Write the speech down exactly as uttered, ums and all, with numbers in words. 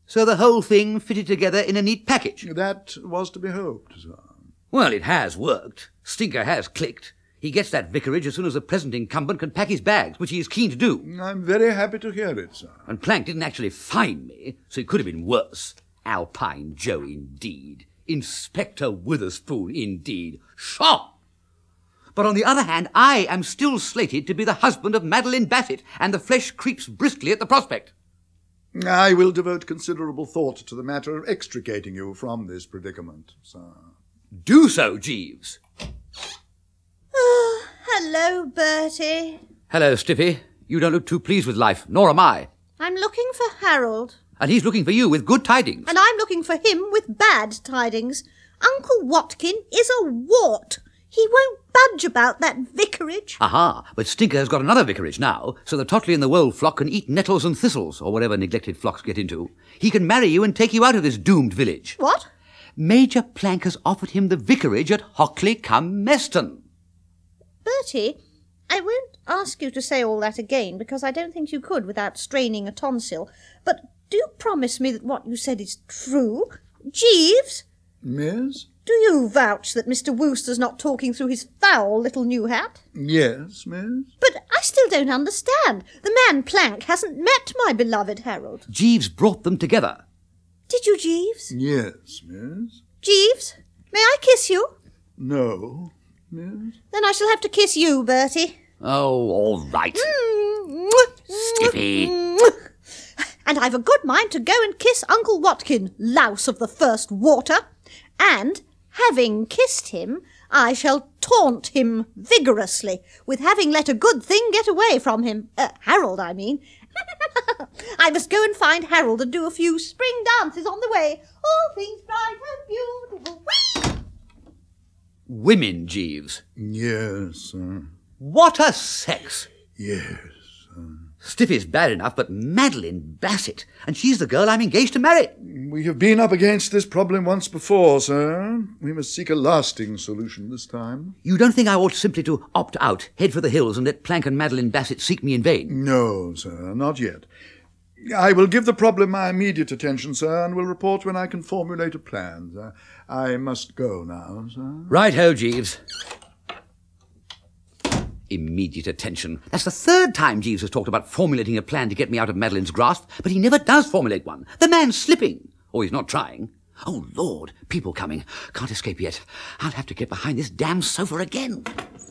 So the whole thing fitted together in a neat package? That was to be hoped, sir. Well, it has worked. Stinker has clicked. He gets that vicarage as soon as the present incumbent can pack his bags, which he is keen to do. I'm very happy to hear it, sir. And Plank didn't actually find me, so it could have been worse. Alpine Joe, indeed. Inspector Witherspoon, indeed. Pshaw! But on the other hand, I am still slated to be the husband of Madeline Bassett, and the flesh creeps briskly at the prospect. I will devote considerable thought to the matter of extricating you from this predicament, sir. Do so, Jeeves. Oh, hello, Bertie. Hello, Stiffy. You don't look too pleased with life, nor am I. I'm looking for Harold. And he's looking for you with good tidings. And I'm looking for him with bad tidings. Uncle Watkin is a wart. He won't budge about that vicarage. Aha, but Stinker has got another vicarage now, so the Totley and the Wold flock can eat nettles and thistles, or whatever neglected flocks get into. He can marry you and take you out of this doomed village. What? Major Plank has offered him the vicarage at Hockley-cum-Meston. Bertie, I won't ask you to say all that again, because I don't think you could without straining a tonsil. But do promise me that what you said is true. Jeeves? Miss? Do you vouch that Mister Wooster's not talking through his foul little new hat? Yes, miss. But I still don't understand. The man Plank hasn't met my beloved Harold. Jeeves brought them together. Did you, Jeeves? Yes, miss. Jeeves, may I kiss you? No, miss. Then I shall have to kiss you, Bertie. Oh, all right. Stiffy. And I've a good mind to go and kiss Uncle Watkin, louse of the first water. And, having kissed him, I shall taunt him vigorously with having let a good thing get away from him. Uh, Harold, I mean. I must go and find Harold and do a few spring dances on the way. All things bright and beautiful. Whee! Women, Jeeves. Yes, sir. What a sex! Yes, sir. Stiffy's bad enough, but Madeline Bassett, and she's the girl I'm engaged to marry. We have been up against this problem once before, sir. We must seek a lasting solution this time. You don't think I ought simply to opt out, head for the hills, and let Plank and Madeline Bassett seek me in vain? No, sir, not yet. I will give the problem my immediate attention, sir, and will report when I can formulate a plan. Uh, I must go now, sir. Right-ho, Jeeves. Immediate attention. That's the third time Jeeves has talked about formulating a plan to get me out of Madeline's grasp, but he never does formulate one. The man's slipping. Or he's not trying. Oh, Lord, people coming. Can't escape yet. I'll have to get behind this damn sofa again.